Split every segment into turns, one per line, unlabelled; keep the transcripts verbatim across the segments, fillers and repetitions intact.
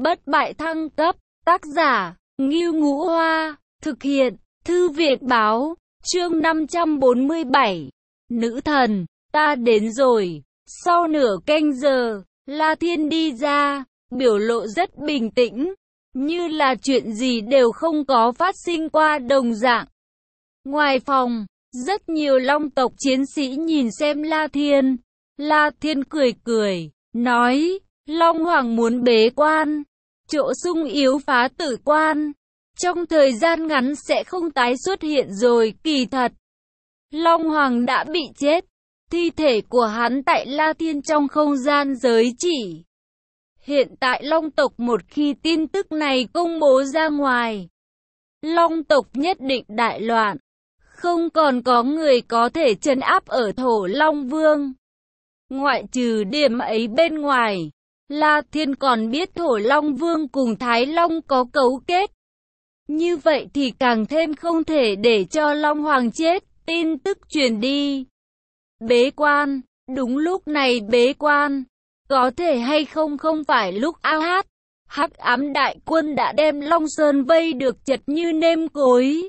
Bất bại thăng cấp, tác giả, Ngưu Ngũ Hoa, thực hiện, Thư viện Báo, chương năm trăm bốn mươi bảy. Nữ thần, ta đến rồi. Sau nửa canh giờ, La Thiên đi ra, biểu lộ rất bình tĩnh, như là chuyện gì đều không có phát sinh qua đồng dạng. Ngoài phòng, rất nhiều Long tộc chiến sĩ nhìn xem La Thiên. La Thiên cười cười, nói, Long Hoàng muốn bế quan, chỗ sung yếu phá tử quan, trong thời gian ngắn sẽ không tái xuất hiện rồi. Kỳ thật, Long Hoàng đã bị chết, thi thể của hắn tại La Thiên trong không gian giới chỉ. Hiện tại Long tộc một khi tin tức này công bố ra ngoài, Long tộc nhất định đại loạn, không còn có người có thể trấn áp ở Thổ Long Vương. Ngoại trừ điểm ấy bên ngoài, La Thiên còn biết Thổ Long Vương cùng Thái Long có cấu kết. Như vậy thì càng thêm không thể để cho Long Hoàng chết. Tin tức truyền đi. Bế quan, đúng lúc này bế quan, có thể hay không không phải lúc a hát. Hắc ám đại quân đã đem Long Sơn vây được chật như nêm cối.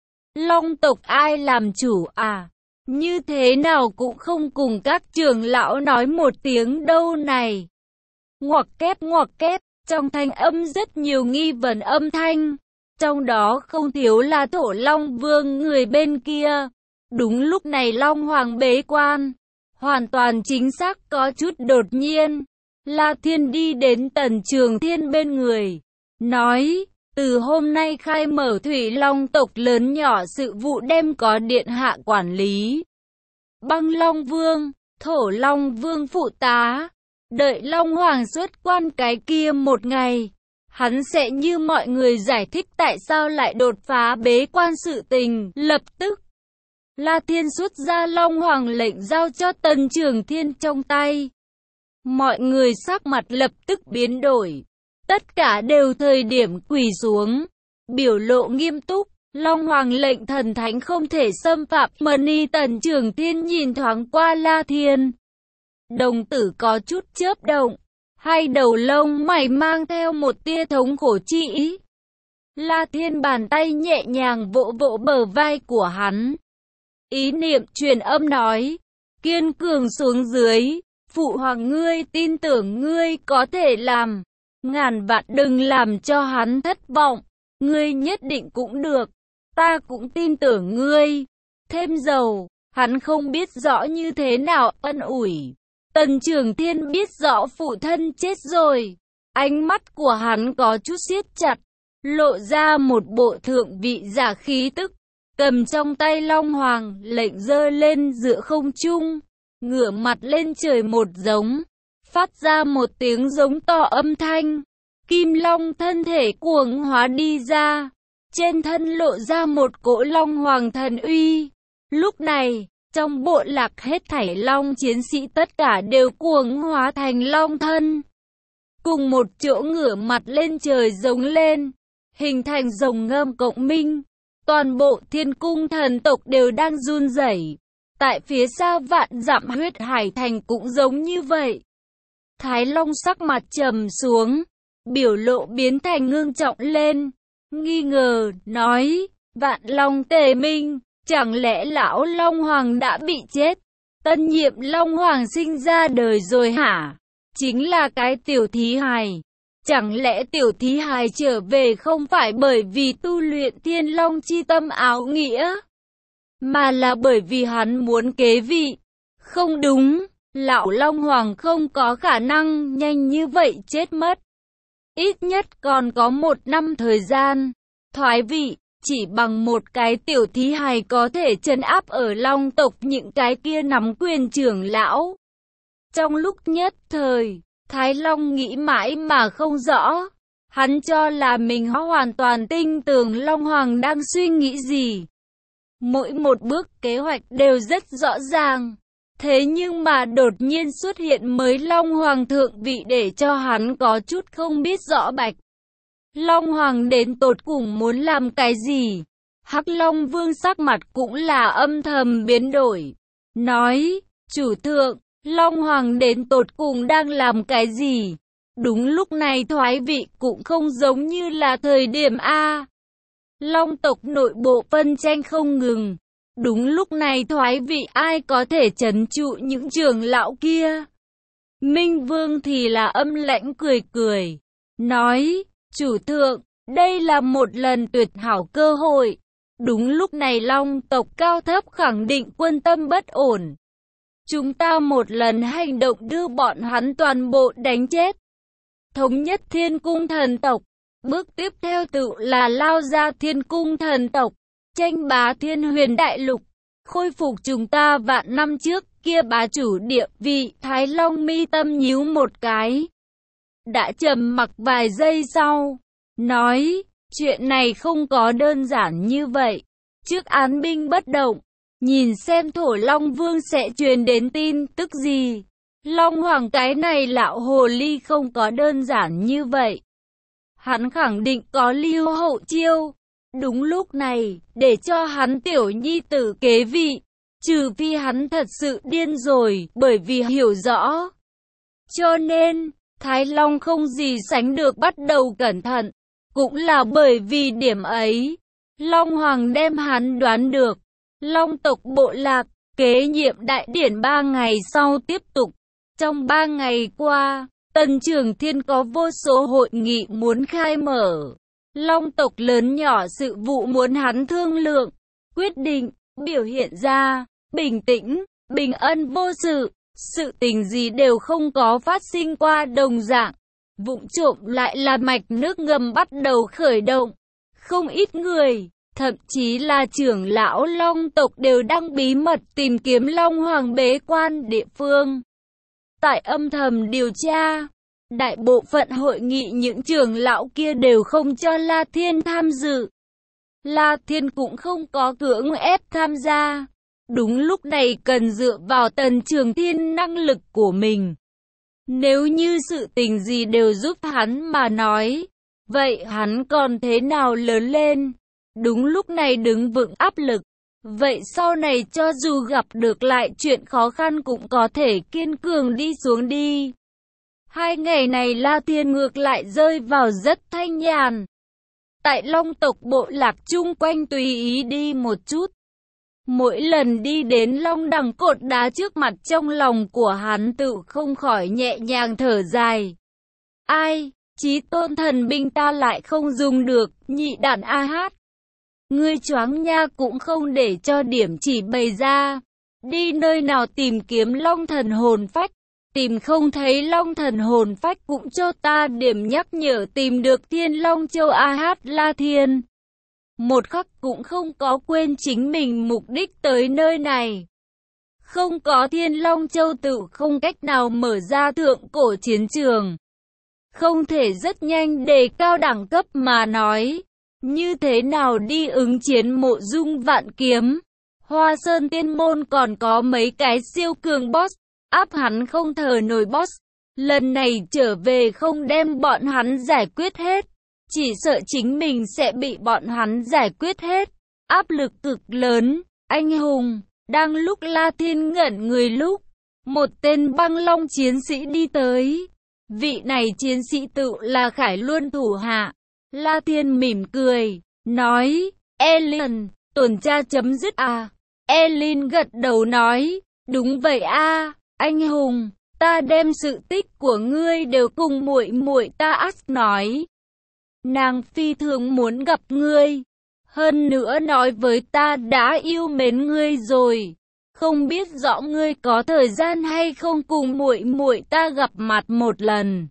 Long tộc ai làm chủ à? Như thế nào cũng không cùng các trưởng lão nói một tiếng đâu này. Ngoặc kép ngoặc kép, trong thanh âm rất nhiều nghi vấn âm thanh. Trong đó không thiếu là Thổ Long Vương người bên kia. Đúng lúc này Long Hoàng bế quan, hoàn toàn chính xác có chút đột nhiên. La Thiên đi đến Tần Trường Thiên bên người, nói, từ hôm nay khai mở Thủy Long tộc lớn nhỏ sự vụ đem có điện hạ quản lý. Băng Long Vương, Thổ Long Vương phụ tá, đợi Long Hoàng xuất quan cái kia một ngày, hắn sẽ như mọi người giải thích tại sao lại đột phá bế quan sự tình. Lập tức, La Thiên xuất ra Long Hoàng lệnh giao cho Tần Trường Thiên trong tay. Mọi người sắc mặt lập tức biến đổi, tất cả đều thời điểm quỳ xuống, biểu lộ nghiêm túc. Long Hoàng lệnh thần thánh không thể xâm phạm Mani. Tần Trường Thiên nhìn thoáng qua La Thiên, đồng tử có chút chớp động, hai đầu lông mày mang theo một tia thống khổ chi ý. La Thiên bàn tay nhẹ nhàng vỗ vỗ bờ vai của hắn, ý niệm truyền âm nói, kiên cường xuống dưới, phụ hoàng ngươi tin tưởng ngươi có thể làm, ngàn vạn đừng làm cho hắn thất vọng, ngươi nhất định cũng được, ta cũng tin tưởng ngươi. Thêm dầu, hắn không biết rõ như thế nào ân ủi. Tần Trường Thiên biết rõ phụ thân chết rồi, ánh mắt của hắn có chút siết chặt, lộ ra một bộ thượng vị giả khí tức, cầm trong tay Long Hoàng lệnh giơ lên giữa không trung, ngửa mặt lên trời một giống, phát ra một tiếng giống to âm thanh. Kim Long thân thể cuồng hóa đi ra, trên thân lộ ra một cỗ Long Hoàng thần uy. Lúc này, trong bộ lạc hết thảy Long chiến sĩ tất cả đều cuồng hóa thành Long thân, cùng một chỗ ngửa mặt lên trời giống lên, hình thành rồng ngâm cộng minh. Toàn bộ Thiên Cung thần tộc đều đang run rẩy. Tại phía xa vạn dặm Huyết Hải thành cũng giống như vậy. Thái Long sắc mặt trầm xuống, biểu lộ biến thành ngưng trọng lên, nghi ngờ, nói, Vạn Long tề minh, chẳng lẽ lão Long Hoàng đã bị chết? Tân nhiệm Long Hoàng sinh ra đời rồi hả? Chính là cái tiểu thí hài. Chẳng lẽ tiểu thí hài trở về không phải bởi vì tu luyện Thiên Long chi tâm áo nghĩa, mà là bởi vì hắn muốn kế vị? Không đúng, lão Long Hoàng không có khả năng nhanh như vậy chết mất. Ít nhất còn có một năm thời gian thoái vị, chỉ bằng một cái tiểu thí hài có thể trấn áp ở Long tộc những cái kia nắm quyền trưởng lão. Trong lúc nhất thời, Thái Long nghĩ mãi mà không rõ, hắn cho là mình hoàn toàn tin tưởng Long Hoàng đang suy nghĩ gì. Mỗi một bước kế hoạch đều rất rõ ràng, thế nhưng mà đột nhiên xuất hiện mới Long Hoàng thượng vị để cho hắn có chút không biết rõ bạch. Long Hoàng đến tột cùng muốn làm cái gì? Hắc Long Vương sắc mặt cũng là âm thầm biến đổi, nói, chủ thượng, Long Hoàng đến tột cùng đang làm cái gì? Đúng lúc này thoái vị cũng không giống như là thời điểm A. Long tộc nội bộ phân tranh không ngừng. Đúng lúc này thoái vị ai có thể trấn trụ những trưởng lão kia? Minh Vương thì là âm lãnh cười cười. Nói, chủ thượng, đây là một lần tuyệt hảo cơ hội. Đúng lúc này Long tộc cao thấp khẳng định quân tâm bất ổn. Chúng ta một lần hành động đưa bọn hắn toàn bộ đánh chết. Thống nhất Thiên Cung thần tộc. Bước tiếp theo tự là lao ra Thiên Cung thần tộc. Tranh bá Thiên Huyền Đại Lục. Khôi phục chúng ta vạn năm trước kia bá chủ địa vị. Thái Long mi tâm nhíu một cái. Đã trầm mặc vài giây sau. Nói, chuyện này không có đơn giản như vậy. Trước án binh bất động. Nhìn xem Thổ Long Vương sẽ truyền đến tin tức gì. Long Hoàng cái này lão hồ ly không có đơn giản như vậy. Hắn khẳng định có lưu hậu chiêu. Đúng lúc này, để cho hắn tiểu nhi tử kế vị. Trừ phi hắn thật sự điên rồi, bởi vì hiểu rõ. Cho nên, Thái Long không gì sánh được bắt đầu cẩn thận. Cũng là bởi vì điểm ấy, Long Hoàng đem hắn đoán được. Long tộc bộ lạc, kế nhiệm đại điển ba ngày sau tiếp tục. Trong ba ngày qua, Tần Trường Thiên có vô số hội nghị muốn khai mở. Long tộc lớn nhỏ sự vụ muốn hắn thương lượng, quyết định, biểu hiện ra, bình tĩnh, bình ân vô sự, sự tình gì đều không có phát sinh qua đồng dạng. Vụng trộm lại là mạch nước ngầm bắt đầu khởi động. Không ít người, thậm chí là trưởng lão Long tộc đều đang bí mật tìm kiếm Long Hoàng bế quan địa phương. Tại âm thầm điều tra, đại bộ phận hội nghị những trưởng lão kia đều không cho La Thiên tham dự. La Thiên cũng không có cưỡng ép tham gia. Đúng lúc này cần dựa vào Tần Trường Thiên năng lực của mình. Nếu như sự tình gì đều giúp hắn mà nói, vậy hắn còn thế nào lớn lên? Đúng lúc này đứng vững áp lực. Vậy sau này cho dù gặp được lại chuyện khó khăn cũng có thể kiên cường đi xuống đi. Hai ngày này La Thiên ngược lại rơi vào rất thanh nhàn. Tại Long tộc bộ lạc chung quanh tùy ý đi một chút. Mỗi lần đi đến Long đằng cột đá trước mặt trong lòng của hắn tự không khỏi nhẹ nhàng thở dài. Ai, chí tôn thần binh ta lại không dùng được, nhị đản a hát. Ngươi choáng nha cũng không để cho điểm chỉ bày ra. Đi nơi nào tìm kiếm Long thần hồn phách. Tìm không thấy Long thần hồn phách cũng cho ta điểm nhắc nhở tìm được Thiên Long Châu a hát La Thiên. Một khắc cũng không có quên chính mình mục đích tới nơi này. Không có Thiên Long Châu tự không cách nào mở ra thượng cổ chiến trường. Không thể rất nhanh đề cao đẳng cấp mà nói. Như thế nào đi ứng chiến Mộ Dung Vạn Kiếm. Hoa Sơn Tiên Môn còn có mấy cái siêu cường boss. Áp hắn không thở nổi boss. Lần này trở về không đem bọn hắn giải quyết hết. Chỉ sợ chính mình sẽ bị bọn hắn giải quyết hết. Áp lực cực lớn. Anh hùng. Đang lúc La Thiên ngẩn người lúc. Một tên băng long chiến sĩ đi tới. Vị này chiến sĩ tự là Khải Luân thủ hạ. La Thiên mỉm cười. Nói. Elin. Tuần tra chấm dứt à. Elin gật đầu nói. Đúng vậy a, anh hùng. Ta đem sự tích của ngươi đều cùng muội muội ta ắt nói. Nàng phi thường muốn gặp ngươi. Hơn nữa nói với ta đã yêu mến ngươi rồi. Không biết rõ ngươi có thời gian hay không cùng muội muội ta gặp mặt một lần.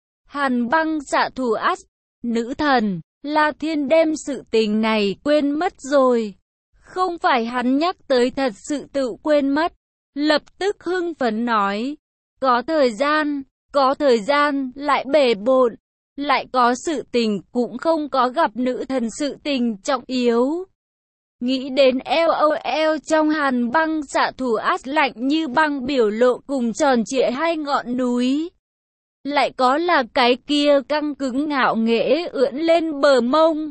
Hàn băng xạ thủ ắt. Nữ thần, La Thiên đem sự tình này quên mất rồi. Không phải hắn nhắc tới thật sự tự quên mất. Lập tức hưng phấn nói. Có thời gian, có thời gian, lại bể bộn. Lại có sự tình cũng không có gặp nữ thần sự tình trọng yếu. Nghĩ đến LOL trong hàn băng xạ thủ át lạnh như băng biểu lộ cùng tròn trịa hai ngọn núi. Lại có là cái kia căng cứng ngạo nghễ ưỡn lên bờ mông.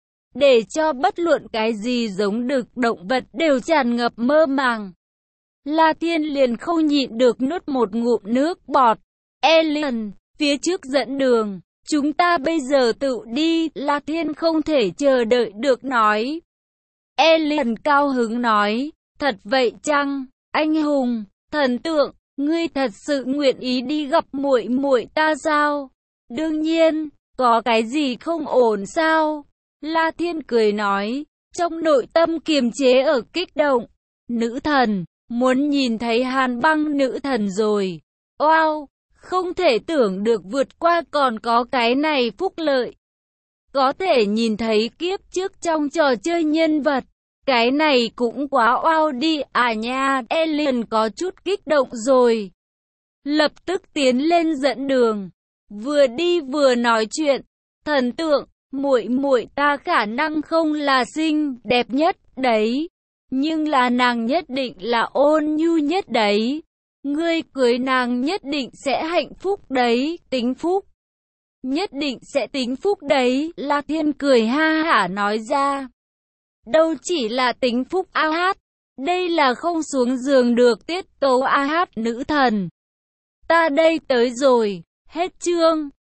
Để cho bất luận cái gì giống được động vật đều tràn ngập mơ màng. La Thiên liền không nhịn được nuốt một ngụm nước bọt. Elin, phía trước dẫn đường. Chúng ta bây giờ tự đi, La Thiên không thể chờ đợi được nói. Alien cao hứng nói, thật vậy chăng, anh hùng, thần tượng, ngươi thật sự nguyện ý đi gặp muội muội ta sao? Đương nhiên, có cái gì không ổn sao? La Thiên cười nói, trong nội tâm kiềm chế ở kích động. Nữ thần, muốn nhìn thấy Hàn Băng nữ thần rồi. Wow, không thể tưởng được vượt qua còn có cái này phúc lợi. Có thể nhìn thấy kiếp trước trong trò chơi nhân vật. Cái này cũng quá wow đi à nha. Alien có chút kích động rồi. Lập tức tiến lên dẫn đường. Vừa đi vừa nói chuyện. Thần tượng, muội muội ta khả năng không là xinh đẹp nhất đấy. Nhưng là nàng nhất định là ôn nhu nhất đấy. Ngươi cưới nàng nhất định sẽ hạnh phúc đấy, tính phúc. Nhất định sẽ tính phúc đấy, La Thiên cười ha hả nói ra. Đâu chỉ là tính phúc a hát, đây là không xuống giường được tiết tấu a hát nữ thần. Ta đây tới rồi, hết chương.